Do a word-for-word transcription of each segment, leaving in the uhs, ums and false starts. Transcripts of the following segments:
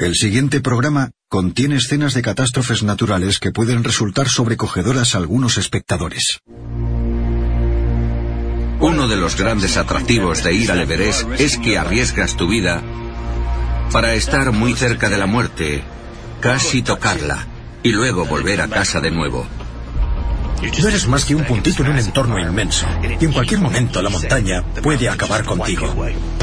El siguiente programa contiene escenas de catástrofes naturales que pueden resultar sobrecogedoras a algunos espectadores. Uno de los grandes atractivos de ir al Everest es que arriesgas tu vida para estar muy cerca de la muerte, casi tocarla, y luego volver a casa de nuevo. No eres más que un puntito en un entorno inmenso, y en cualquier momento la montaña puede acabar contigo.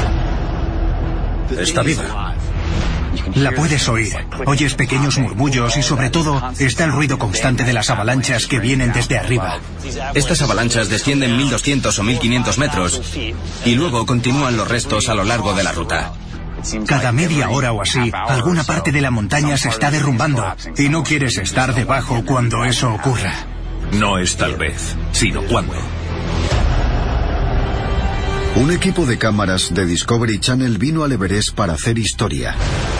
Está viva. La puedes oír, oyes pequeños murmullos y sobre todo está el ruido constante de las avalanchas que vienen desde arriba. Estas avalanchas descienden mil doscientos o mil quinientos metros y luego continúan los restos a lo largo de la ruta. Cada media hora o así, alguna parte de la montaña se está derrumbando y no quieres estar debajo cuando eso ocurra. No es tal vez, sino cuándo. Un equipo de cámaras de Discovery Channel vino al Everest para hacer historia.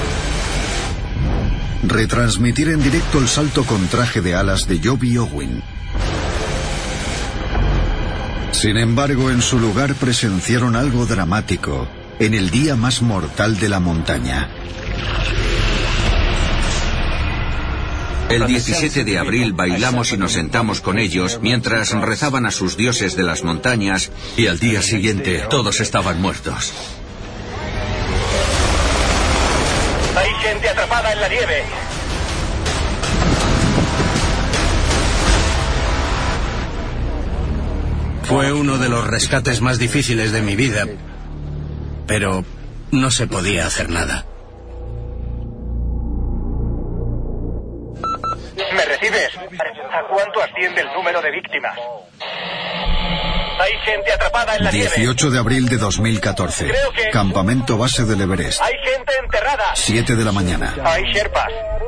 Retransmitir en directo el salto con traje de alas de Joby Owen. Sin embargo, en su lugar presenciaron algo dramático en el día más mortal de la montaña. El diecisiete de abril bailamos y nos sentamos con ellos mientras rezaban a sus dioses de las montañas y al día siguiente todos estaban muertos. Hay gente atrapada en la nieve. Fue uno de los rescates más difíciles de mi vida, pero no se podía hacer nada. ¿Me recibes? ¿A cuánto asciende el número de víctimas? Hay gente atrapada en la nieve. dieciocho de abril de dos mil catorce. Que... Campamento base del Everest. Hay gente enterrada. siete de la mañana. Hay sherpas.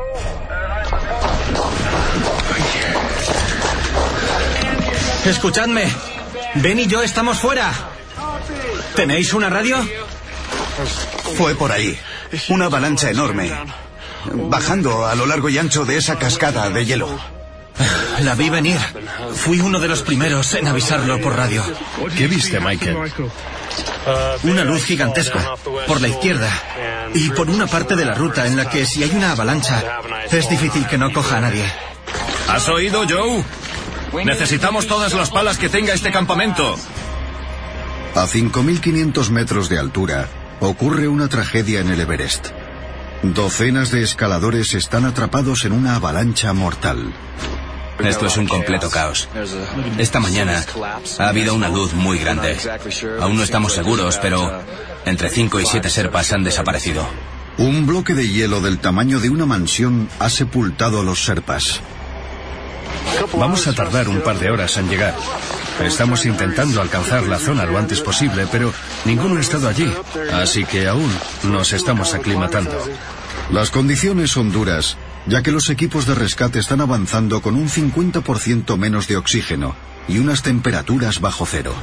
Escuchadme. Ben y yo estamos fuera. ¿Tenéis una radio? Fue por ahí. Una avalancha enorme. Bajando a lo largo y ancho de esa cascada de hielo. La vi venir. Fui uno de los primeros en avisarlo por radio. ¿Qué viste, Michael? Una luz gigantesca, por la izquierda, y por una parte de la ruta en la que si hay una avalancha, es difícil que no coja a nadie. ¿Has oído, Joe? Necesitamos todas las palas que tenga este campamento. A cinco mil quinientos metros de altura, ocurre una tragedia en el Everest. Docenas de escaladores están atrapados en una avalancha mortal. Esto es un completo caos. Esta mañana ha habido una luz muy grande. Aún no estamos seguros, pero entre cinco y siete sherpas han desaparecido. Un bloque de hielo del tamaño de una mansión ha sepultado a los sherpas. Vamos a tardar un par de horas en llegar. Estamos intentando alcanzar la zona lo antes posible, pero ninguno ha estado allí, así que aún nos estamos aclimatando. Las condiciones son duras, ya que los equipos de rescate están avanzando con un cincuenta por ciento menos de oxígeno y unas temperaturas bajo cero.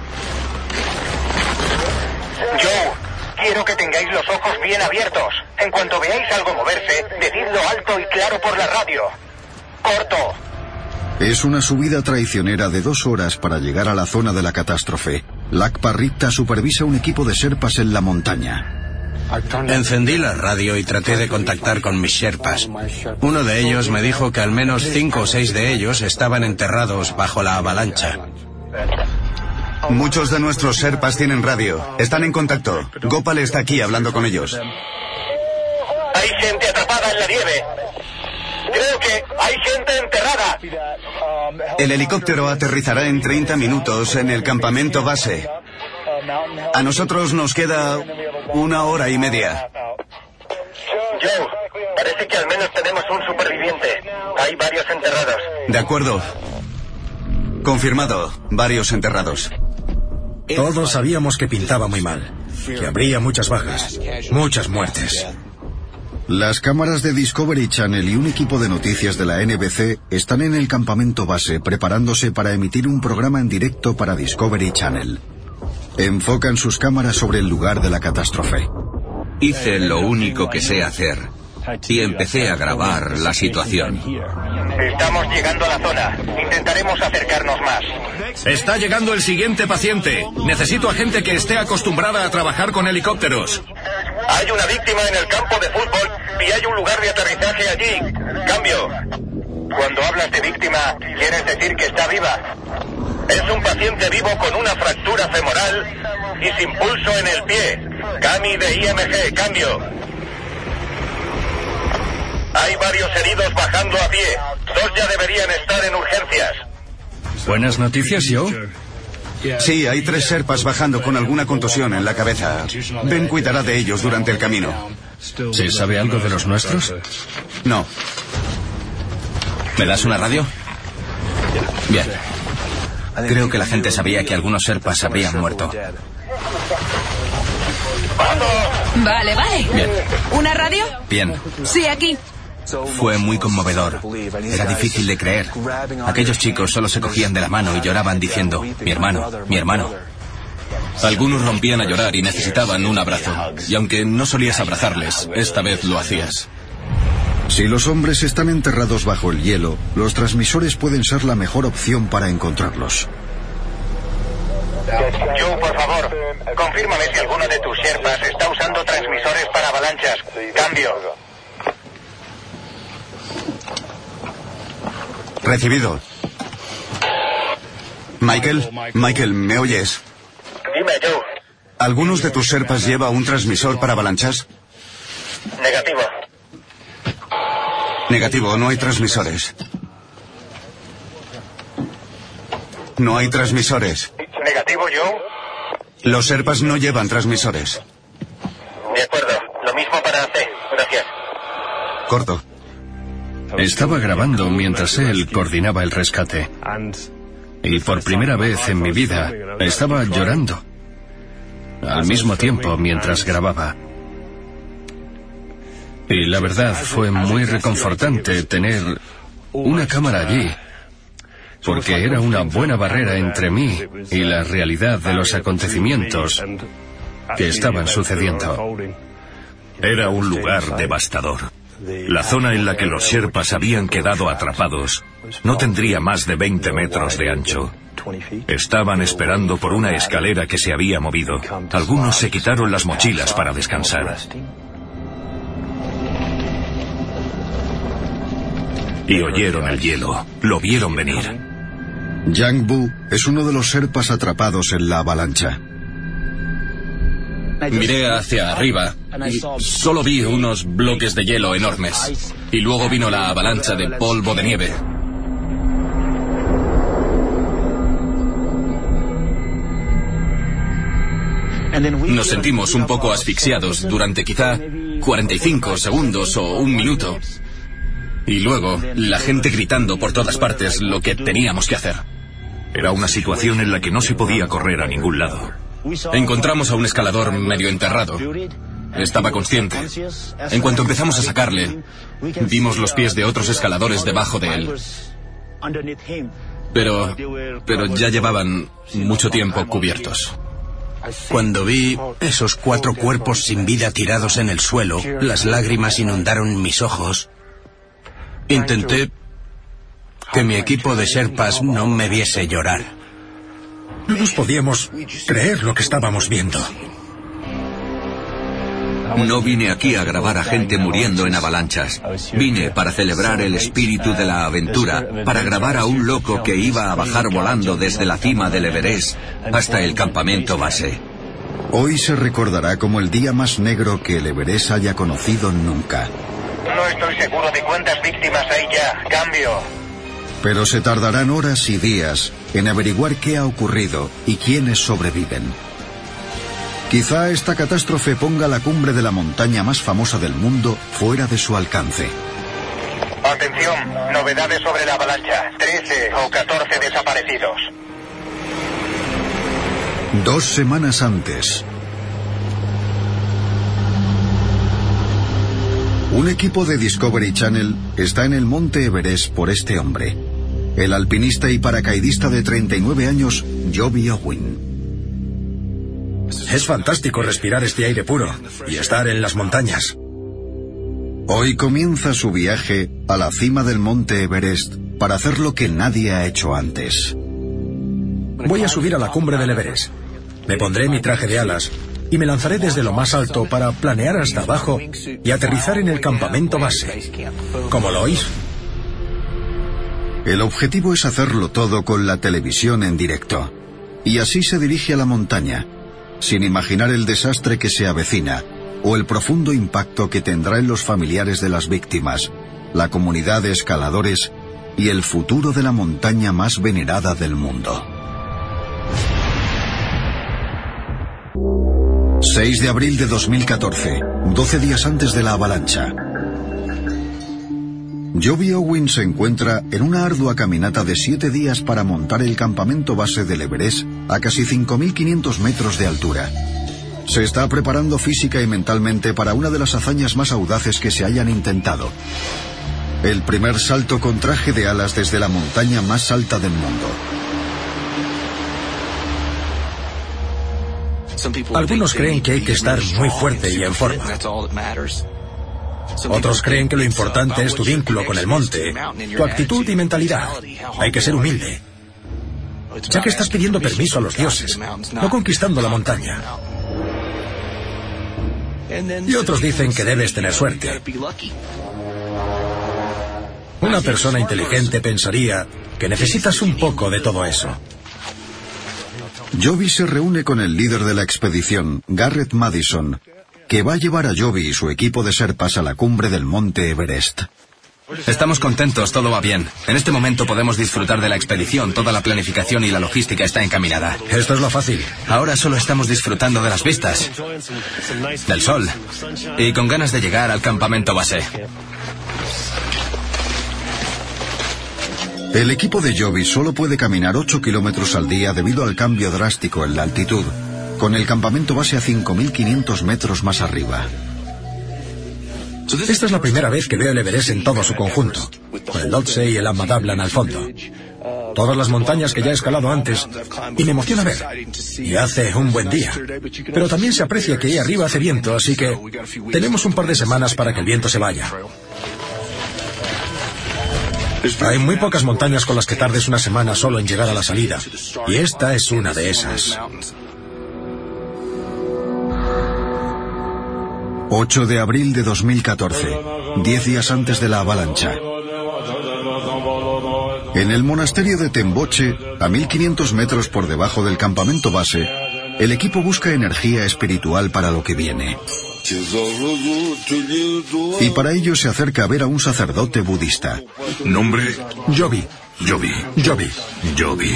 Joe, quiero que tengáis los ojos bien abiertos. En cuanto veáis algo moverse, decidlo alto y claro por la radio. Corto. Es una subida traicionera de dos horas para llegar a la zona de la catástrofe. Lakpa Ritta supervisa un equipo de sherpas en la montaña. Encendí la radio y traté de contactar con mis sherpas. Uno de ellos me dijo que al menos cinco o seis de ellos estaban enterrados bajo la avalancha. Muchos de nuestros sherpas tienen radio. Están en contacto. Gopal está aquí hablando con ellos. Hay gente atrapada en la nieve. Creo que hay gente enterrada. El helicóptero aterrizará en treinta minutos en el campamento base. A nosotros nos queda una hora y media. Joe, parece que al menos tenemos un superviviente. Hay varios enterrados. De acuerdo. Confirmado. Varios enterrados. Todos sabíamos que pintaba muy mal. Que habría muchas bajas. Muchas muertes. Las cámaras de Discovery Channel y un equipo de noticias de la N B C están en el campamento base preparándose para emitir un programa en directo para Discovery Channel. Enfocan sus cámaras sobre el lugar de la catástrofe. Hice lo único que sé hacer y empecé a grabar la situación. Estamos llegando a la zona. Intentaremos acercarnos más. Está llegando el siguiente paciente. Necesito a gente que esté acostumbrada a trabajar con helicópteros. Hay una víctima en el campo de fútbol y hay un lugar de aterrizaje allí. Cambio. Cuando hablas de víctima, ¿quieres decir que está viva? Es un paciente vivo con una fractura femoral y sin pulso en el pie. Cami de I M G, cambio. Hay varios heridos bajando a pie. Dos ya deberían estar en urgencias. Buenas noticias, Joe. Sí, hay tres Sherpas bajando con alguna contusión en la cabeza. Ben cuidará de ellos durante el camino. ¿Se sabe algo de los nuestros? No. ¿Me das una radio? Bien. Creo que la gente sabía que algunos Sherpas habrían muerto. Vale, vale. Bien. ¿Una radio? Bien. Sí, aquí. Fue muy conmovedor. Era difícil de creer. Aquellos chicos solo se cogían de la mano y lloraban diciendo, mi hermano, mi hermano. Algunos rompían a llorar y necesitaban un abrazo. Y aunque no solías abrazarles, esta vez lo hacías. Si los hombres están enterrados bajo el hielo, los transmisores pueden ser la mejor opción para encontrarlos. Joe, por favor, confírmame si alguno de tus Sherpas está usando transmisores para avalanchas. Cambio. Recibido. Michael, Michael, ¿me oyes? Dime, Joe. ¿Algunos de tus Sherpas lleva un transmisor para avalanchas? Negativo. Negativo, no hay transmisores. No hay transmisores. Negativo, Joe. Los Sherpas no llevan transmisores. De acuerdo. Lo mismo para C. Gracias. Corto. Estaba grabando mientras él coordinaba el rescate. Y por primera vez en mi vida estaba llorando. Al mismo tiempo mientras grababa. Y la verdad fue muy reconfortante tener una cámara allí. Porque era una buena barrera entre mí y la realidad de los acontecimientos que estaban sucediendo. Era un lugar devastador. La zona en la que los Sherpas habían quedado atrapados no tendría más de veinte metros de ancho. Estaban esperando por una escalera que se había movido. Algunos se quitaron las mochilas para descansar. Y oyeron el hielo. Lo vieron venir. Yang Bu es uno de los Sherpas atrapados en la avalancha. Miré hacia arriba y solo vi unos bloques de hielo enormes. Y luego vino la avalancha de polvo de nieve. Nos sentimos un poco asfixiados durante quizá cuarenta y cinco segundos o un minuto. Y luego, la gente gritando por todas partes lo que teníamos que hacer. Era una situación en la que no se podía correr a ningún lado. Encontramos a un escalador medio enterrado. Estaba consciente. En cuanto empezamos a sacarle, vimos los pies de otros escaladores debajo de él. Pero, pero ya llevaban mucho tiempo cubiertos. Cuando vi esos cuatro cuerpos sin vida tirados en el suelo, las lágrimas inundaron mis ojos. Intenté que mi equipo de Sherpas no me viese llorar. No nos podíamos creer lo que estábamos viendo. No vine aquí a grabar a gente muriendo en avalanchas. Vine para celebrar el espíritu de la aventura, para grabar a un loco que iba a bajar volando desde la cima del Everest hasta el campamento base. Hoy se recordará como el día más negro que el Everest haya conocido nunca. No estoy seguro de cuántas víctimas hay ya. Cambio. Pero se tardarán horas y días en averiguar qué ha ocurrido y quiénes sobreviven. Quizá esta catástrofe ponga la cumbre de la montaña más famosa del mundo fuera de su alcance. Atención, novedades sobre la avalancha. trece o catorce desaparecidos. Dos semanas antes. Un equipo de Discovery Channel está en el monte Everest por este hombre, el alpinista y paracaidista de treinta y nueve años, Joby Owen. Es fantástico respirar este aire puro y estar en las montañas. Hoy comienza su viaje a la cima del monte Everest para hacer lo que nadie ha hecho antes. Voy a subir a la cumbre del Everest. Me pondré mi traje de alas y me lanzaré desde lo más alto para planear hasta abajo y aterrizar en el campamento base. ¿Cómo lo oís? El objetivo es hacerlo todo con la televisión en directo. Y así se dirige a la montaña, sin imaginar el desastre que se avecina o el profundo impacto que tendrá en los familiares de las víctimas, la comunidad de escaladores y el futuro de la montaña más venerada del mundo. seis de abril de dos mil catorce, doce días antes de la avalancha. Joby Owen se encuentra en una ardua caminata de siete días para montar el campamento base del Everest a casi cinco mil quinientos metros de altura. Se está preparando física y mentalmente para una de las hazañas más audaces que se hayan intentado. El primer salto con traje de alas desde la montaña más alta del mundo. Algunos creen que hay que estar muy fuerte y en forma. Otros creen que lo importante es tu vínculo con el monte, tu actitud y mentalidad. Hay que ser humilde, ya que estás pidiendo permiso a los dioses, no conquistando la montaña. Y otros dicen que debes tener suerte. Una persona inteligente pensaría que necesitas un poco de todo eso. Joby se reúne con el líder de la expedición, Garrett Madison, que va a llevar a Joby y su equipo de Sherpas a la cumbre del monte Everest. Estamos contentos, todo va bien. En este momento podemos disfrutar de la expedición, toda la planificación y la logística está encaminada. Esto es lo fácil. Ahora solo estamos disfrutando de las vistas, del sol, y con ganas de llegar al campamento base. El equipo de Joby solo puede caminar ocho kilómetros al día debido al cambio drástico en la altitud, con el campamento base a cinco mil quinientos metros más arriba. Esta es la primera vez que veo el Everest en todo su conjunto, con el Lhotse y el Amadablan al fondo. Todas las montañas que ya he escalado antes, y me emociona ver. Y hace un buen día. Pero también se aprecia que ahí arriba hace viento, así que tenemos un par de semanas para que el viento se vaya. Hay muy pocas montañas con las que tardes una semana solo en llegar a la salida, y esta es una de esas. ocho de abril de dos mil catorce, diez días antes de la avalancha. En el monasterio de Temboche, a mil quinientos metros por debajo del campamento base, el equipo busca energía espiritual para lo que viene. Y para ello se acerca a ver a un sacerdote budista. ¿Nombre? Joby. Joby. Joby. Joby.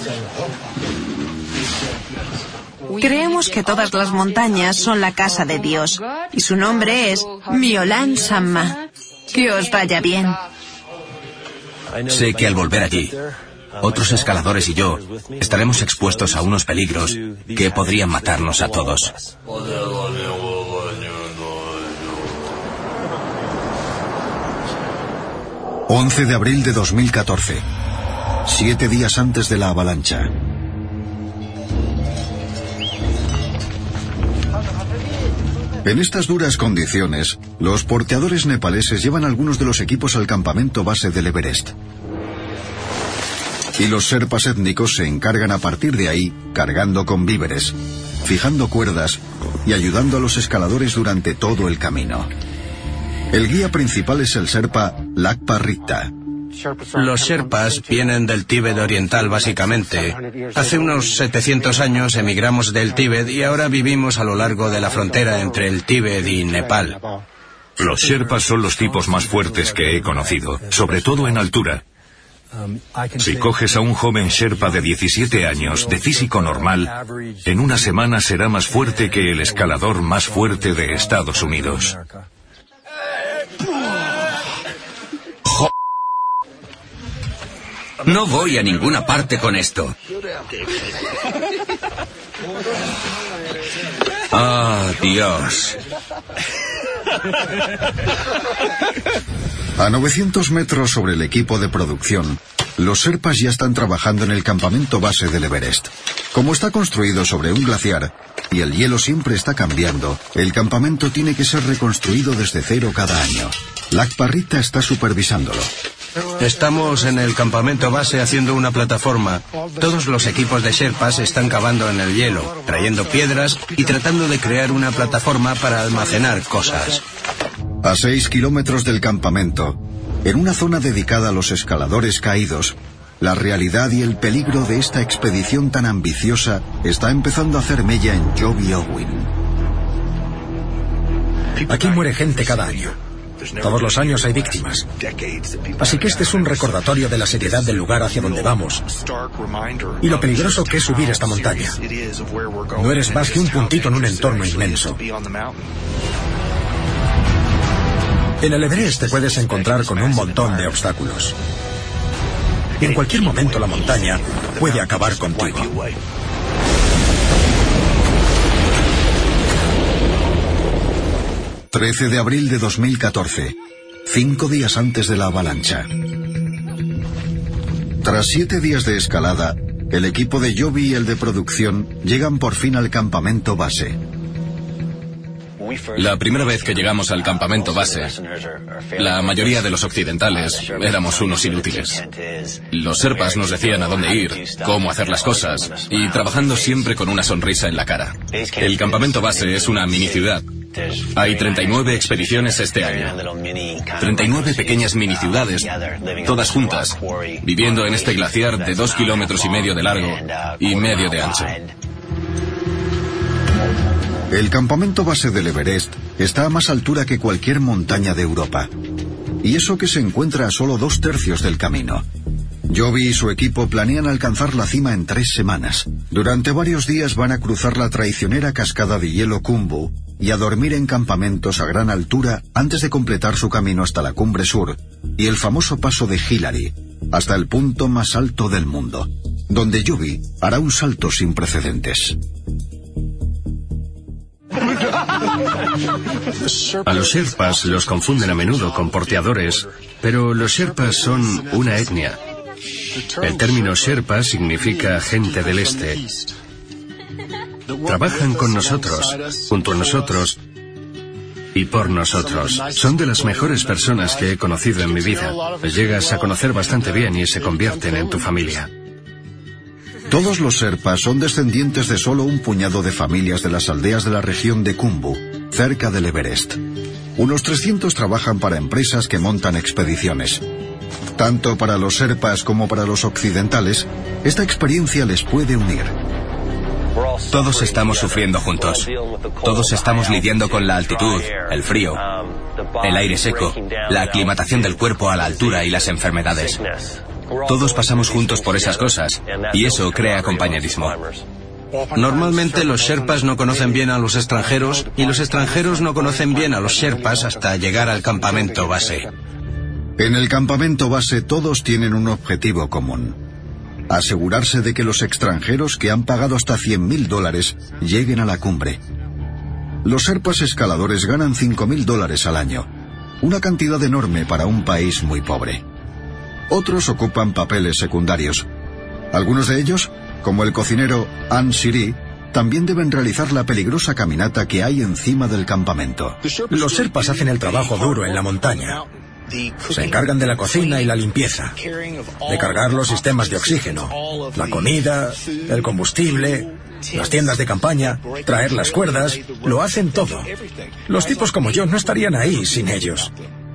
Creemos que todas las montañas son la casa de Dios, y su nombre es Myolan Samma. Que os vaya bien. Sé que al volver allí, otros escaladores y yo estaremos expuestos a unos peligros que podrían matarnos a todos. once de abril de dos mil catorce, siete días antes de la avalancha. En estas duras condiciones, los porteadores nepaleses llevan algunos de los equipos al campamento base del Everest. Y los sherpas étnicos se encargan a partir de ahí, cargando con víveres, fijando cuerdas y ayudando a los escaladores durante todo el camino. El guía principal es el sherpa Lakpa Ritta. Los Sherpas vienen del Tíbet oriental básicamente. Hace unos setecientos años emigramos del Tíbet y ahora vivimos a lo largo de la frontera entre el Tíbet y Nepal. Los Sherpas son los tipos más fuertes que he conocido, sobre todo en altura. Si coges a un joven Sherpa de diecisiete años, de físico normal, en una semana será más fuerte que el escalador más fuerte de Estados Unidos. No voy a ninguna parte con esto. ¡Ah, Dios! A novecientos metros sobre el equipo de producción, los sherpas ya están trabajando en el campamento base del Everest. Como está construido sobre un glaciar y el hielo siempre está cambiando, el campamento tiene que ser reconstruido desde cero cada año. Lakpa Ritta está supervisándolo. Estamos en el campamento base haciendo una plataforma. Todos los equipos de Sherpas están cavando en el hielo, trayendo piedras y tratando de crear una plataforma para almacenar cosas. A seis kilómetros del campamento, en una zona dedicada a los escaladores caídos, la realidad y el peligro de esta expedición tan ambiciosa está empezando a hacer mella en Joby Owen. Aquí muere gente cada año. Todos los años hay víctimas. Así que este es un recordatorio de la seriedad del lugar hacia donde vamos y lo peligroso que es subir esta montaña. No eres más que un puntito en un entorno inmenso. En el Everest te puedes encontrar con un montón de obstáculos. Y en cualquier momento la montaña puede acabar contigo. trece de abril de dos mil catorce, cinco días antes de la avalancha. Tras siete días de escalada, el equipo de Joby y el de producción llegan por fin al campamento base. La primera vez que llegamos al campamento base, la mayoría de los occidentales éramos unos inútiles. Los Sherpas nos decían a dónde ir, cómo hacer las cosas, y trabajando siempre con una sonrisa en la cara. El campamento base es una mini ciudad. Hay treinta y nueve expediciones este año. treinta y nueve pequeñas mini ciudades, todas juntas, viviendo en este glaciar de dos kilómetros y medio de largo y medio de ancho. El campamento base del Everest está a más altura que cualquier montaña de Europa. Y eso que se encuentra a solo dos tercios del camino. Joby y su equipo planean alcanzar la cima en tres semanas. Durante varios días van a cruzar la traicionera cascada de hielo Khumbu y a dormir en campamentos a gran altura antes de completar su camino hasta la cumbre sur y el famoso paso de Hillary, hasta el punto más alto del mundo, donde Joby hará un salto sin precedentes. A los Sherpas los confunden a menudo con porteadores, pero los Sherpas son una etnia. El término Sherpa significa gente del este. Trabajan con nosotros, junto a nosotros y por nosotros. Son de las mejores personas que he conocido en mi vida. Les llegas a conocer bastante bien y se convierten en tu familia. Todos los Sherpas son descendientes de solo un puñado de familias de las aldeas de la región de Khumbu, cerca del Everest. Unos trescientos trabajan para empresas que montan expediciones. Tanto para los Sherpas como para los occidentales, esta experiencia les puede unir. Todos estamos sufriendo juntos. Todos estamos lidiando con la altitud, el frío, el aire seco, la aclimatación del cuerpo a la altura y las enfermedades. Todos pasamos juntos por esas cosas, y eso crea compañerismo. Normalmente los Sherpas no conocen bien a los extranjeros, y los extranjeros no conocen bien a los Sherpas hasta llegar al campamento base. En el campamento base todos tienen un objetivo común: asegurarse de que los extranjeros que han pagado hasta cien mil dólares lleguen a la cumbre. Los Sherpas escaladores ganan cinco mil dólares al año, una cantidad enorme para un país muy pobre. Otros ocupan papeles secundarios. Algunos de ellos, como el cocinero An Siri, también deben realizar la peligrosa caminata que hay encima del campamento. Los Sherpas hacen el trabajo duro en la montaña. Se encargan de la cocina y la limpieza, de cargar los sistemas de oxígeno, la comida, el combustible, las tiendas de campaña, traer las cuerdas, lo hacen todo. Los tipos como yo no estarían ahí sin ellos.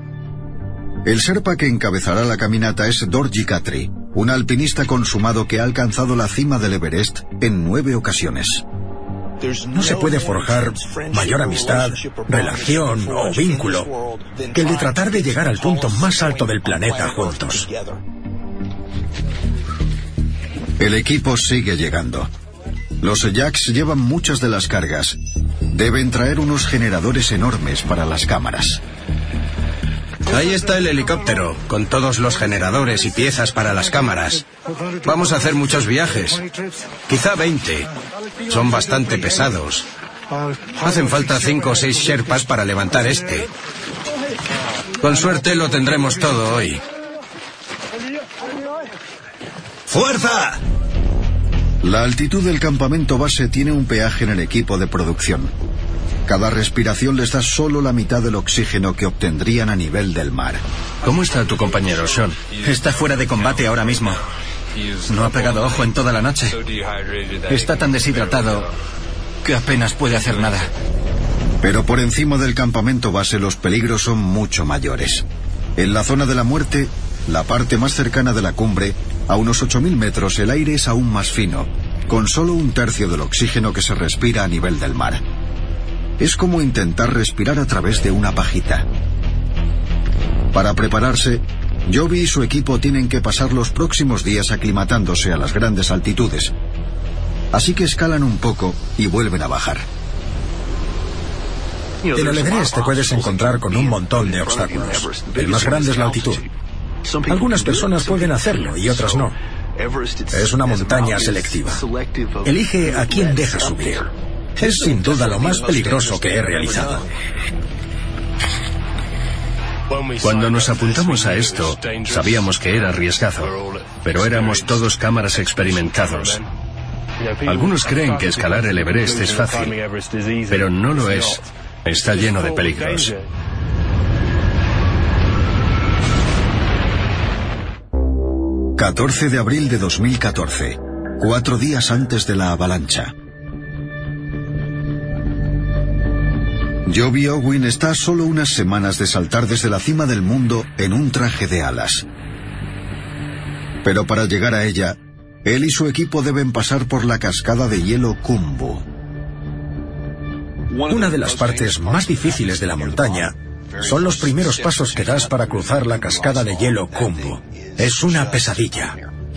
El Sherpa que encabezará la caminata es Dorji Khatri, un alpinista consumado que ha alcanzado la cima del Everest en nueve ocasiones. No se puede forjar mayor amistad, relación o vínculo que el de tratar de llegar al punto más alto del planeta juntos. El equipo sigue llegando. Los Yaks llevan muchas de las cargas. Deben traer unos generadores enormes para las cámaras. Ahí está el helicóptero, con todos los generadores y piezas para las cámaras. Vamos a hacer muchos viajes, quizá veinte. Son bastante pesados. Hacen falta cinco o seis Sherpas para levantar este. Con suerte lo tendremos todo hoy. ¡Fuerza! La altitud del campamento base tiene un peaje en el equipo de producción. Cada respiración les da solo la mitad del oxígeno que obtendrían a nivel del mar. ¿Cómo está tu compañero, Sean? Está fuera de combate ahora mismo. No ha pegado ojo en toda la noche. Está tan deshidratado que apenas puede hacer nada. Pero por encima del campamento base los peligros son mucho mayores. En la zona de la muerte, la parte más cercana de la cumbre, a unos ocho mil metros el aire es aún más fino, con solo un tercio del oxígeno que se respira a nivel del mar. Es como intentar respirar a través de una pajita. Para prepararse, Joby y su equipo tienen que pasar los próximos días aclimatándose a las grandes altitudes. Así que escalan un poco y vuelven a bajar. En el Everest te puedes encontrar con un montón de obstáculos. El más grande es la altitud. Algunas personas pueden hacerlo y otras no. Es una montaña selectiva. Elige a quién deja subir. Es sin duda lo más peligroso que he realizado. Cuando nos apuntamos a esto, sabíamos que era arriesgado, pero éramos todos cámaras experimentados. Algunos creen que escalar el Everest es fácil, pero no lo es. Está lleno de peligros. catorce de abril de dos mil catorce, cuatro días antes de la avalancha. Joby Owens está a solo unas semanas de saltar desde la cima del mundo en un traje de alas. Pero para llegar a ella, él y su equipo deben pasar por la cascada de hielo Khumbu. Una de las partes más difíciles de la montaña son los primeros pasos que das para cruzar la cascada de hielo Khumbu. Es una pesadilla.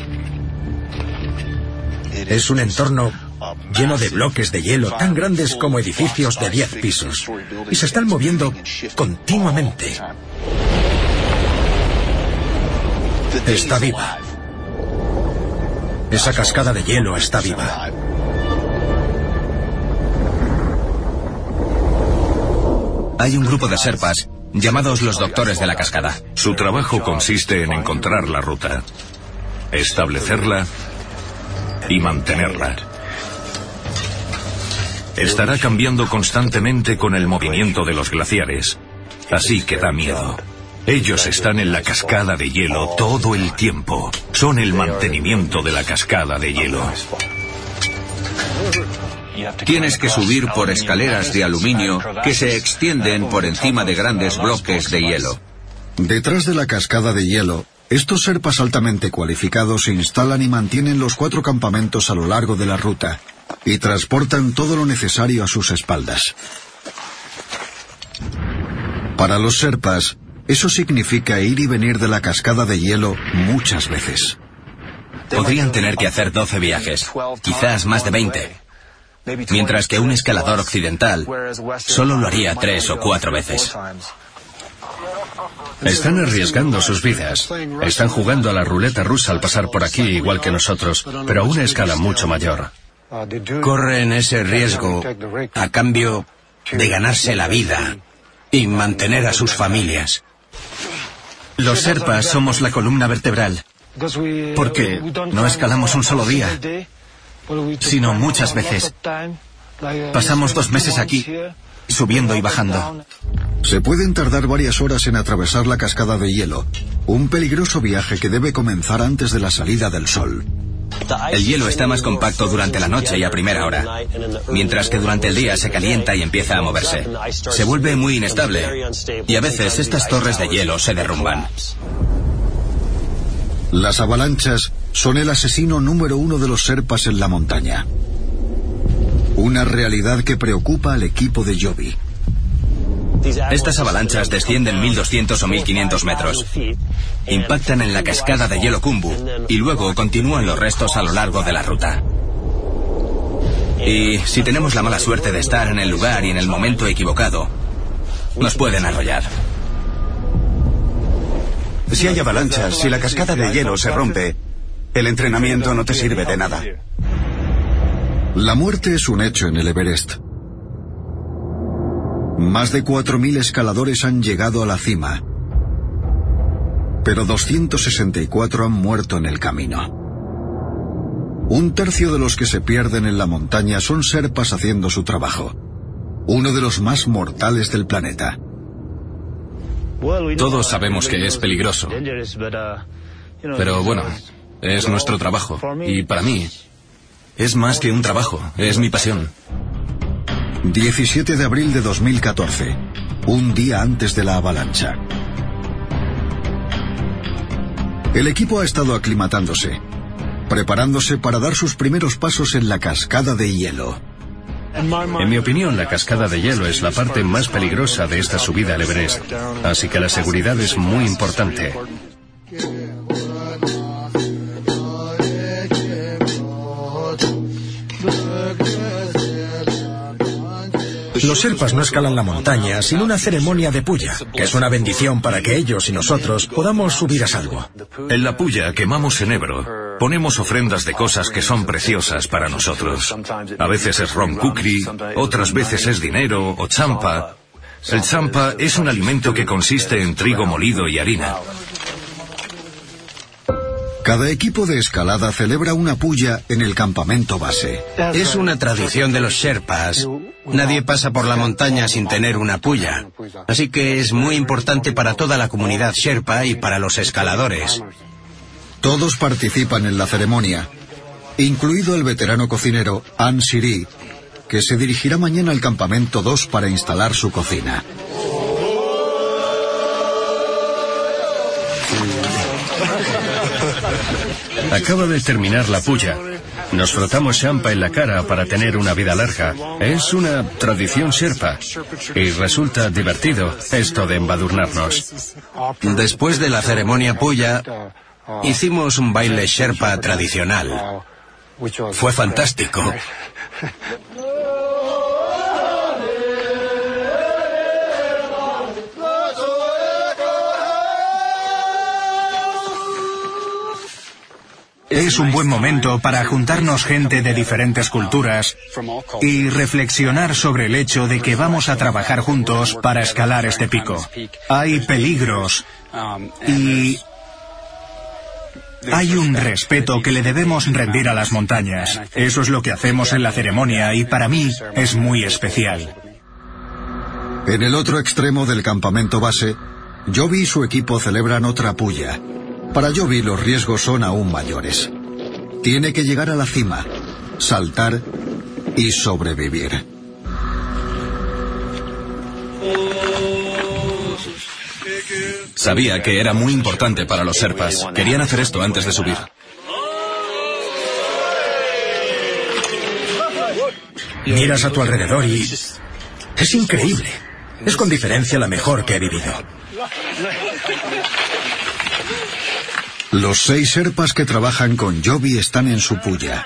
Es un entorno lleno de bloques de hielo tan grandes como edificios de diez pisos, y se están moviendo continuamente. Está viva. Esa cascada de hielo está viva. Hay un grupo de sherpas llamados los doctores de la cascada. Su trabajo consiste en encontrar la ruta, establecerla y mantenerla. Estará cambiando constantemente con el movimiento de los glaciares, así que da miedo. Ellos están en la cascada de hielo todo el tiempo. Son el mantenimiento de la cascada de hielo. Tienes que subir por escaleras de aluminio que se extienden por encima de grandes bloques de hielo. Detrás de la cascada de hielo, estos sherpas altamente cualificados se instalan y mantienen los cuatro campamentos a lo largo de la ruta, y transportan todo lo necesario a sus espaldas. Para los sherpas, eso significa ir y venir de la cascada de hielo muchas veces. Podrían tener que hacer doce viajes, quizás más de veinte. Mientras que un escalador occidental solo lo haría tres o cuatro veces. Están arriesgando sus vidas. Están jugando a la ruleta rusa al pasar por aquí igual que nosotros, pero a una escala mucho mayor. Corren ese riesgo a cambio de ganarse la vida y mantener a sus familias. Los sherpas somos la columna vertebral, porque no escalamos un solo día, sino muchas veces. Pasamos dos meses aquí, subiendo y bajando. Se pueden tardar varias horas en atravesar la cascada de hielo, un peligroso viaje que debe comenzar antes de la salida del sol. El hielo está más compacto durante la noche y a primera hora, mientras que durante el día se calienta y empieza a moverse. Se vuelve muy inestable y a veces estas torres de hielo se derrumban. Las avalanchas son el asesino número uno de los sherpas en la montaña. Una realidad que preocupa al equipo de Joby. Estas avalanchas descienden mil doscientos o mil quinientos metros. Impactan en la cascada de hielo Khumbu y luego continúan los restos a lo largo de la ruta. Y si tenemos la mala suerte de estar en el lugar y en el momento equivocado, nos pueden arrollar. Si hay avalanchas, si la cascada de hielo se rompe, el entrenamiento no te sirve de nada. La muerte es un hecho en el Everest. Más de cuatro mil escaladores han llegado a la cima, pero doscientos sesenta y cuatro han muerto en el camino. Un tercio de los que se pierden en la montaña son sherpas haciendo su trabajo, uno de los más mortales del planeta. Todos sabemos que es peligroso. Pero bueno, es nuestro trabajo. Y para mí, es más que un trabajo, es mi pasión. diecisiete de abril de dos mil catorce, un día antes de la avalancha. El equipo ha estado aclimatándose, preparándose para dar sus primeros pasos en la cascada de hielo. En mi opinión, la cascada de hielo es la parte más peligrosa de esta subida al Everest, así que la seguridad es muy importante. Los sherpas no escalan la montaña sin una ceremonia de puya, que es una bendición para que ellos y nosotros podamos subir a salvo. En la puya quemamos enebro. Ponemos ofrendas de cosas que son preciosas para nosotros. A veces es rom kukri, otras veces es dinero o champa. El champa es un alimento que consiste en trigo molido y harina. Cada equipo de escalada celebra una puya en el campamento base. Es una tradición de los sherpas. Nadie pasa por la montaña sin tener una puya. Así que es muy importante para toda la comunidad sherpa y para los escaladores. Todos participan en la ceremonia, incluido el veterano cocinero An Siri, que se dirigirá mañana al campamento dos para instalar su cocina. Acaba de terminar la puya. Nos frotamos champa en la cara para tener una vida larga. Es una tradición sherpa. Y resulta divertido esto de embadurnarnos. Después de la ceremonia puya, hicimos un baile sherpa tradicional. Fue fantástico. Es un buen momento para juntarnos gente de diferentes culturas y reflexionar sobre el hecho de que vamos a trabajar juntos para escalar este pico. Hay peligros y hay un respeto que le debemos rendir a las montañas. Eso es lo que hacemos en la ceremonia y para mí es muy especial. En el otro extremo del campamento base, Joby y su equipo celebran otra puya. Para Joby los riesgos son aún mayores. Tiene que llegar a la cima, saltar y sobrevivir. Sabía que era muy importante para los sherpas. Querían hacer esto antes de subir. Miras a tu alrededor y es increíble. Es con diferencia la mejor que he vivido. Los seis sherpas que trabajan con Joby están en su puya.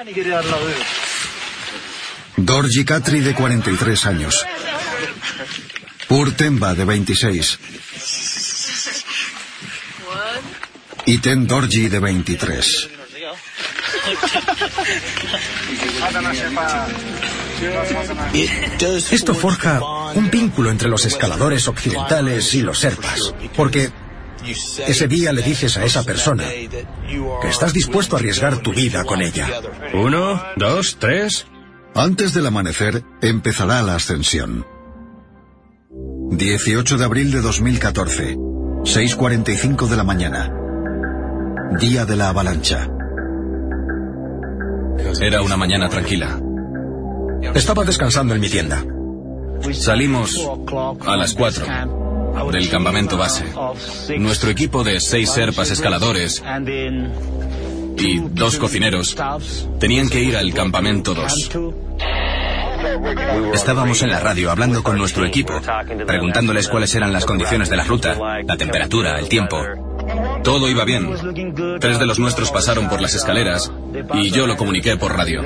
Dorji Khatri, de cuarenta y tres años. Pur Themba, de veintiséis. Y Ten Dorji, de veintitrés. Esto forja un vínculo entre los escaladores occidentales y los sherpas, porque ese día le dices a esa persona que estás dispuesto a arriesgar tu vida con ella. Uno, dos, tres. Antes del amanecer empezará la ascensión. dieciocho de abril de dos mil catorce, seis cuarenta y cinco de la mañana. Día de la avalancha. Era una mañana tranquila. Estaba descansando en mi tienda. Salimos a las cuatro del campamento base. Nuestro equipo de seis sherpas escaladores y dos cocineros tenían que ir al campamento dos. Estábamos en la radio hablando con nuestro equipo, preguntándoles cuáles eran las condiciones de la ruta, la temperatura, el tiempo. Todo iba bien. Tres de los nuestros pasaron por las escaleras y yo lo comuniqué por radio.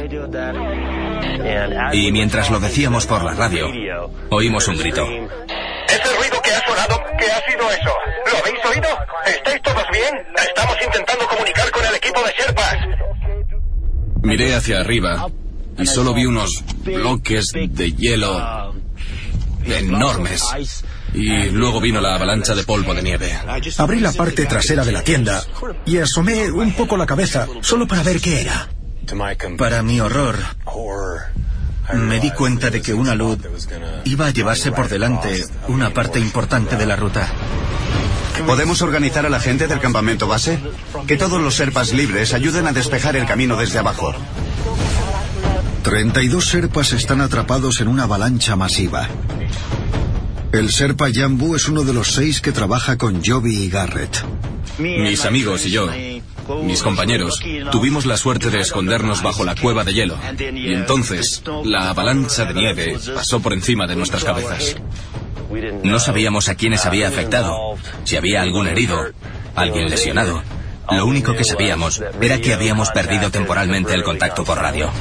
Y mientras lo decíamos por la radio, oímos un grito. Ese ruido que ha sonado, ¿qué ha sido eso? ¿Lo habéis oído? ¿Estáis todos bien? Estamos intentando comunicar con el equipo de sherpas. Miré hacia arriba y solo vi unos bloques de hielo enormes. Y luego vino la avalancha de polvo de nieve. Abrí la parte trasera de la tienda y asomé un poco la cabeza, solo para ver qué era. Para mi horror, me di cuenta de que una luz iba a llevarse por delante una parte importante de la ruta. ¿Podemos organizar a la gente del campamento base? Que todos los Sherpas libres ayuden a despejar el camino desde abajo. treinta y dos Sherpas están atrapados en una avalancha masiva. El Sherpa Jambu es uno de los seis que trabaja con Joby y Garrett. Mis amigos y yo, mis compañeros, tuvimos la suerte de escondernos bajo la cueva de hielo. Y entonces, la avalancha de nieve pasó por encima de nuestras cabezas. No sabíamos a quiénes había afectado, si había algún herido, alguien lesionado. Lo único que sabíamos era que habíamos perdido temporalmente el contacto por radio.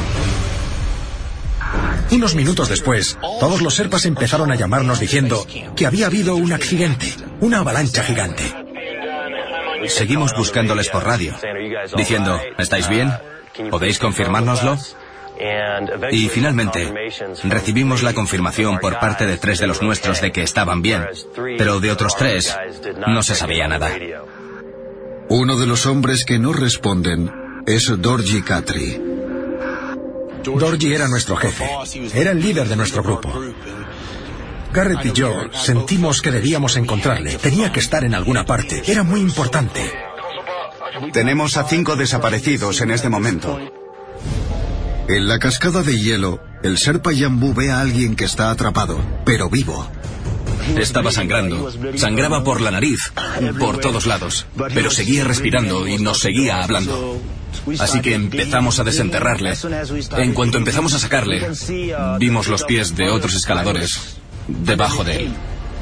Unos minutos después, todos los Sherpas empezaron a llamarnos diciendo que había habido un accidente, una avalancha gigante. Seguimos buscándoles por radio, diciendo, ¿estáis bien? ¿Podéis confirmárnoslo? Y finalmente, recibimos la confirmación por parte de tres de los nuestros de que estaban bien, pero de otros tres no se sabía nada. Uno de los hombres que no responden es Dorji Khatri. Dorji era nuestro jefe, era el líder de nuestro grupo. Garrett y yo sentimos que debíamos encontrarle, tenía que estar en alguna parte, era muy importante. Tenemos a cinco desaparecidos en este momento. En la cascada de hielo, el Sherpa Jambu ve a alguien que está atrapado, pero vivo. Estaba sangrando, sangraba por la nariz, por todos lados, pero seguía respirando y nos seguía hablando. Así que empezamos a desenterrarle. En cuanto empezamos a sacarle, vimos los pies de otros escaladores debajo de él.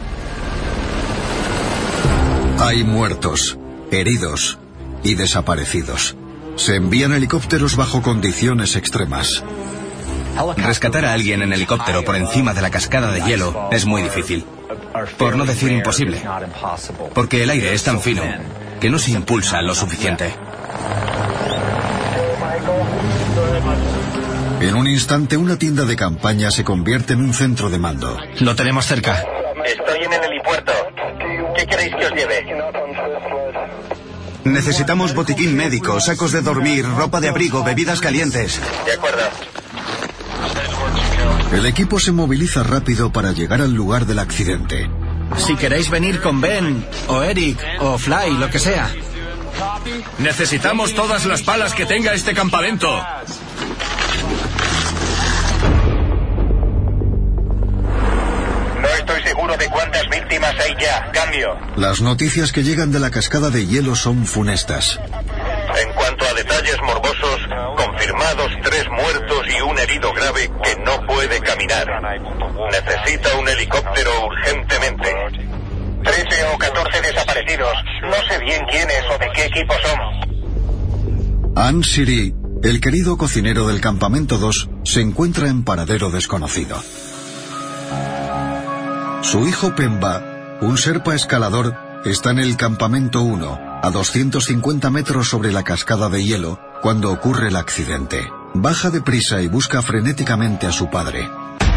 Hay muertos, heridos y desaparecidos. Se envían helicópteros bajo condiciones extremas. Rescatar a alguien en helicóptero por encima de la cascada de hielo es muy difícil, por no decir imposible, porque el aire es tan fino que no se impulsa lo suficiente. En un instante, una tienda de campaña se convierte en un centro de mando. Lo tenemos cerca. Estoy en el helipuerto. ¿Qué queréis que os lleve? Necesitamos botiquín médico, sacos de dormir, ropa de abrigo, bebidas calientes. De acuerdo. El equipo se moviliza rápido para llegar al lugar del accidente. Si queréis venir con Ben, o Eric, o Fly, lo que sea. Necesitamos todas las palas que tenga este campamento. No estoy seguro de cuántas víctimas hay ya. Cambio. Las noticias que llegan de la cascada de hielo son funestas. En cuanto a detalles morbosos, confirmados tres muertos y un herido grave que no puede caminar. Necesita un helicóptero urgentemente. trece o catorce desaparecidos. No sé bien quiénes o de qué equipo son. An Siri, el querido cocinero del campamento dos, se encuentra en paradero desconocido. Su hijo Pemba, un Sherpa escalador, está en el campamento uno, a doscientos cincuenta metros sobre la cascada de hielo, cuando ocurre el accidente. Baja deprisa y busca frenéticamente a su padre.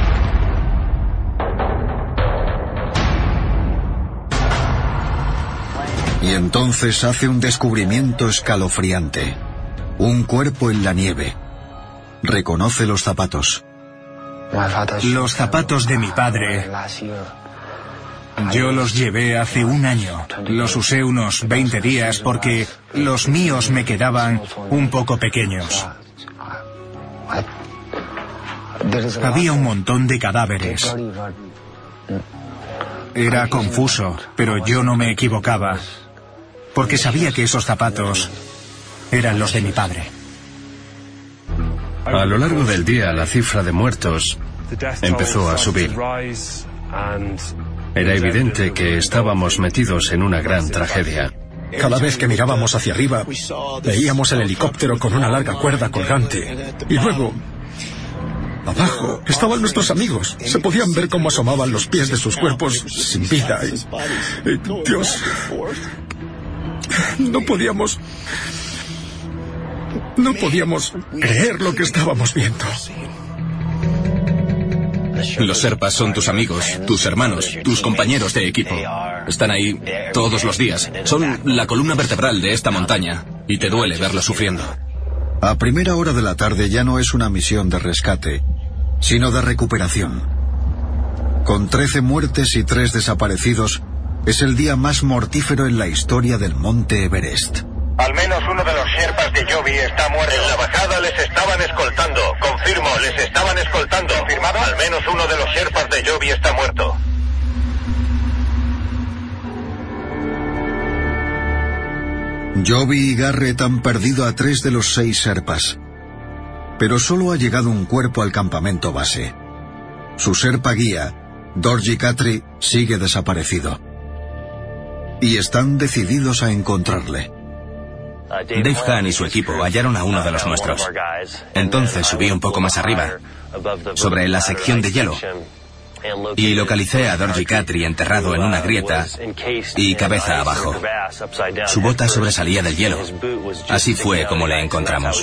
Y entonces hace un descubrimiento escalofriante. Un cuerpo en la nieve. Reconoce los zapatos. Los zapatos de mi padre. Yo los llevé hace un año. Los usé unos veinte días porque los míos me quedaban un poco pequeños. Había un montón de cadáveres. Era confuso, pero yo no me equivocaba, porque sabía que esos zapatos eran los de mi padre. A lo largo del día, la cifra de muertos empezó a subir. Era evidente que estábamos metidos en una gran tragedia. Cada vez que mirábamos hacia arriba, veíamos el helicóptero con una larga cuerda colgante. Y luego, abajo, estaban nuestros amigos. Se podían ver cómo asomaban los pies de sus cuerpos sin vida. Y, y, Dios, no podíamos... No podíamos creer lo que estábamos viendo. Los Sherpas son tus amigos, tus hermanos, tus compañeros de equipo. Están ahí todos los días. Son la columna vertebral de esta montaña y te duele verlos sufriendo. A primera hora de la tarde ya no es una misión de rescate, sino de recuperación. Con trece muertes y tres desaparecidos, Es el día más mortífero en la historia del monte Everest. Al menos uno de los sherpas de Joby está muerto. En la bajada les estaban escoltando. Confirmo, les estaban escoltando. ¿Confirmado? Al menos uno de los sherpas de Joby está muerto. Joby y Garrett han perdido a tres de los seis sherpas. Pero solo ha llegado un cuerpo al campamento base. Su sherpa guía, Dorji Khatri, sigue desaparecido. Y están decididos a encontrarle. Dave Hahn y su equipo hallaron a uno de los nuestros. Entonces subí un poco más arriba, sobre la sección de hielo, y localicé a Dorji Khatri enterrado en una grieta y cabeza abajo. Su bota sobresalía del hielo. Así fue como le encontramos.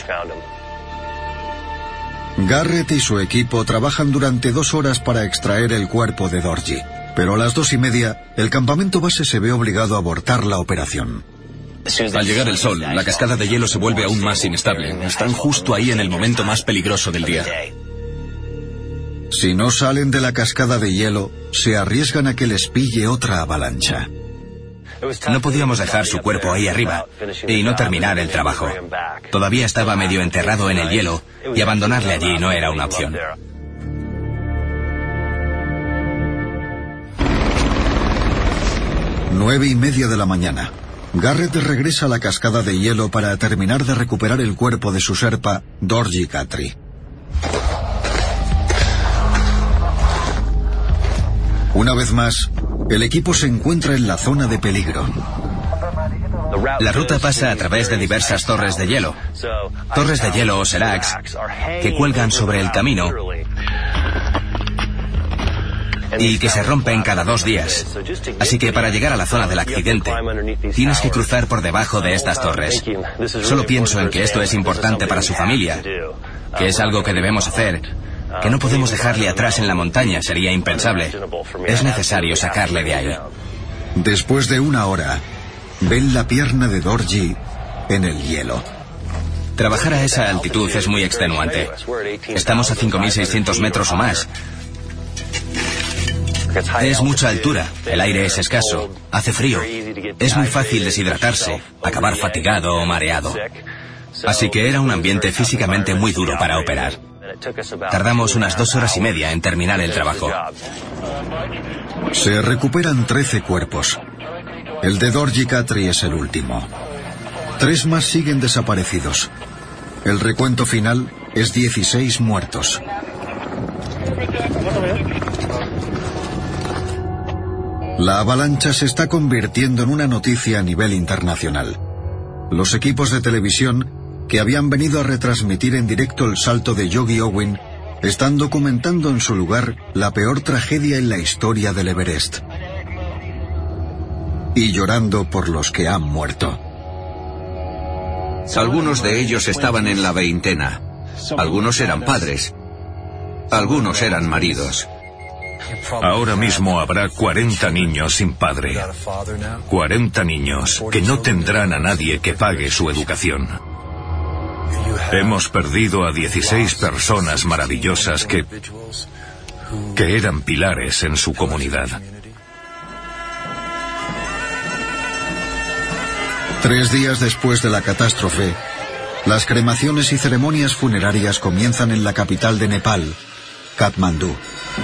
Garrett y su equipo trabajan durante dos horas para extraer el cuerpo de Dorji. Pero a las dos y media, el campamento base se ve obligado a abortar la operación. Al llegar el sol, la cascada de hielo se vuelve aún más inestable. Están justo ahí en el momento más peligroso del día. Si no salen de la cascada de hielo, se arriesgan a que les pille otra avalancha. No podíamos dejar su cuerpo ahí arriba y no terminar el trabajo. Todavía estaba medio enterrado en el hielo y abandonarle allí no era una opción. Nueve y media de la mañana. Garrett regresa a la cascada de hielo para terminar de recuperar el cuerpo de su sherpa, Dorji Khatri. Una vez más, el equipo se encuentra en la zona de peligro. La ruta pasa a través de diversas torres de hielo. Torres de hielo o seracs que cuelgan sobre el camino y que se rompen cada dos días. Así que para llegar a la zona del accidente, tienes que cruzar por debajo de estas torres. Solo pienso en que esto es importante para su familia, que es algo que debemos hacer, que no podemos dejarle atrás en la montaña, sería impensable. Es necesario sacarle de ahí. Después de una hora, ven la pierna de Dorji en el hielo. Trabajar a esa altitud es muy extenuante. Estamos a cinco mil seiscientos metros o más. Es mucha altura, el aire es escaso, hace frío, es muy fácil deshidratarse, acabar fatigado o mareado. Así que era un ambiente físicamente muy duro para operar. Tardamos unas dos horas y media en terminar el trabajo. Se recuperan trece cuerpos. El de Dorji Khatri es el último. Tres más siguen desaparecidos. El recuento final es dieciséis muertos. La avalancha se está convirtiendo en una noticia a nivel internacional. Los equipos de televisión, que habían venido a retransmitir en directo el salto de Yogi Owen, están documentando en su lugar la peor tragedia en la historia del Everest. Y llorando por los que han muerto. Algunos de ellos estaban en la veintena. Algunos eran padres. Algunos eran maridos. Ahora mismo habrá cuarenta niños sin padre. cuarenta niños que no tendrán a nadie que pague su educación. Hemos perdido a dieciséis personas maravillosas que, que eran pilares en su comunidad. Tres días después de la catástrofe, las cremaciones y ceremonias funerarias comienzan en la capital de Nepal, Katmandú.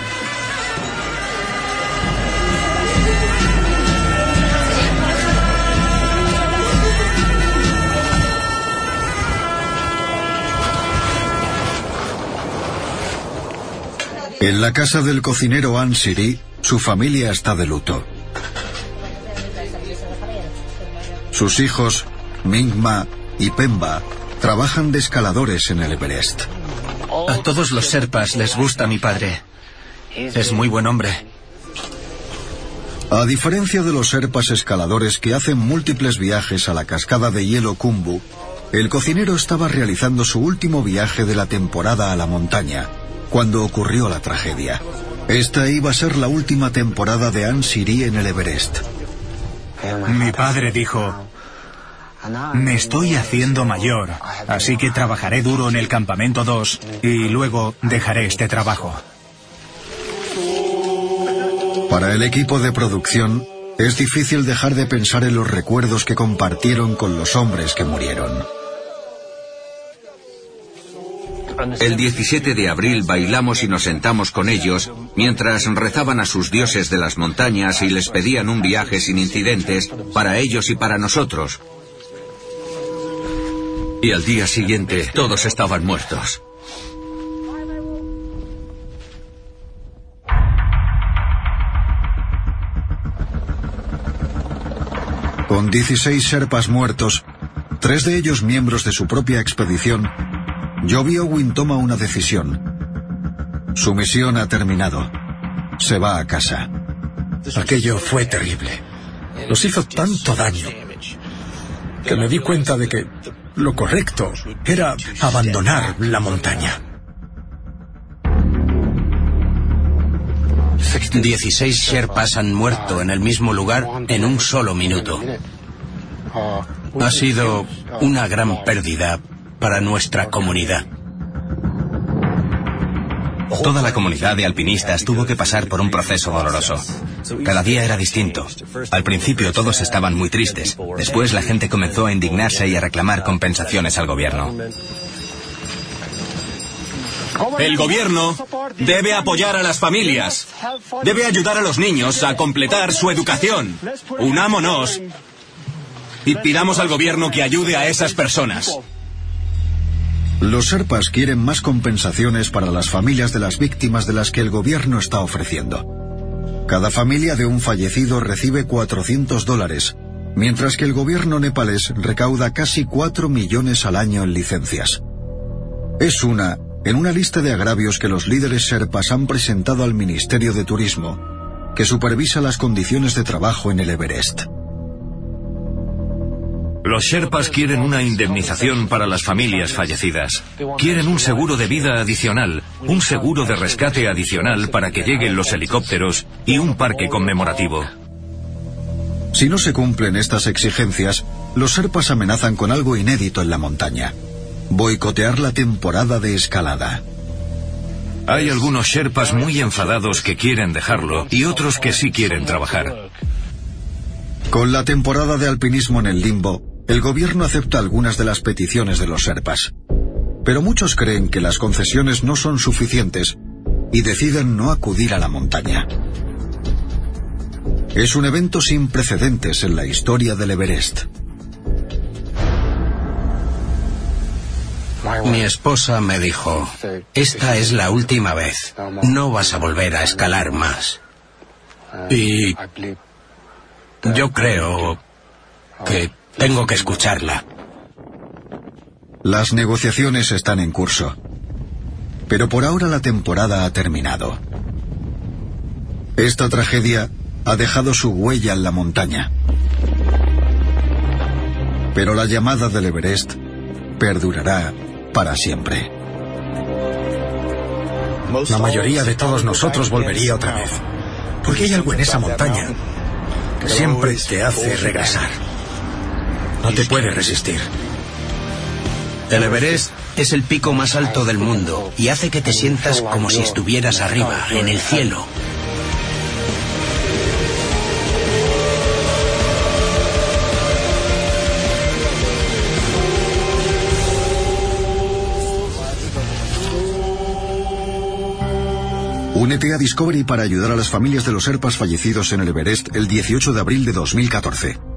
En la casa del cocinero Ansiri, su familia está de luto. Sus hijos, Mingma y Pemba, trabajan de escaladores en el Everest. A todos los sherpas les gusta mi padre. Es muy buen hombre. A diferencia de los sherpas escaladores que hacen múltiples viajes a la cascada de hielo Khumbu, el cocinero estaba realizando su último viaje de la temporada a la montaña, cuando ocurrió la tragedia. Esta iba a ser la última temporada de Ansiri en el Everest. Mi padre dijo: me estoy haciendo mayor, así que trabajaré duro en el campamento dos y luego dejaré este trabajo. Para el equipo de producción, Es difícil dejar de pensar en los recuerdos que compartieron con los hombres que murieron. El diecisiete de abril bailamos y nos sentamos con ellos mientras rezaban a sus dioses de las montañas y les pedían un viaje sin incidentes para ellos y para nosotros. Y al día siguiente todos estaban muertos. Con dieciséis sherpas muertos, tres de ellos miembros de su propia expedición, Joby Owyn toma una decisión. Su misión ha terminado. Se va a casa. Aquello fue terrible. Nos hizo tanto daño que me di cuenta de que lo correcto era abandonar la montaña. dieciséis sherpas han muerto en el mismo lugar en un solo minuto. Ha sido una gran pérdida para nuestra comunidad. Toda la comunidad de alpinistas tuvo que pasar por un proceso doloroso. Cada día era distinto. Al principio todos estaban muy tristes. Después la gente comenzó a indignarse y a reclamar compensaciones al gobierno. El gobierno debe apoyar a las familias. Debe ayudar a los niños a completar su educación. Unámonos y pidamos al gobierno que ayude a esas personas. Los sherpas quieren más compensaciones para las familias de las víctimas de las que el gobierno está ofreciendo. Cada familia de un fallecido recibe cuatrocientos dólares, mientras que el gobierno nepalés recauda casi cuatro millones al año en licencias. Es una, en una lista de agravios que los líderes sherpas han presentado al Ministerio de Turismo, que supervisa las condiciones de trabajo en el Everest. Los sherpas quieren una indemnización para las familias fallecidas. Quieren un seguro de vida adicional, un seguro de rescate adicional para que lleguen los helicópteros y un parque conmemorativo. Si no se cumplen estas exigencias, los sherpas amenazan con algo inédito en la montaña: boicotear la temporada de escalada. Hay algunos sherpas muy enfadados que quieren dejarlo y otros que sí quieren trabajar. Con la temporada de alpinismo en el limbo, el gobierno acepta algunas de las peticiones de los sherpas. Pero muchos creen que las concesiones no son suficientes y deciden no acudir a la montaña. Es un evento sin precedentes en la historia del Everest. Mi esposa me dijo: esta es la última vez. No vas a volver a escalar más. Y yo creo que tengo que escucharla. Las negociaciones están en curso, pero por ahora la temporada ha terminado. Esta tragedia ha dejado su huella en la montaña. Pero la llamada del Everest perdurará para siempre. La mayoría de todos nosotros volvería otra vez, porque hay algo en esa montaña que siempre te hace regresar. No te puedes resistir. El Everest es el pico más alto del mundo y hace que te sientas como si estuvieras arriba, en el cielo. Únete a Discovery para ayudar a las familias de los sherpas fallecidos en el Everest el dieciocho de abril de dos mil catorce.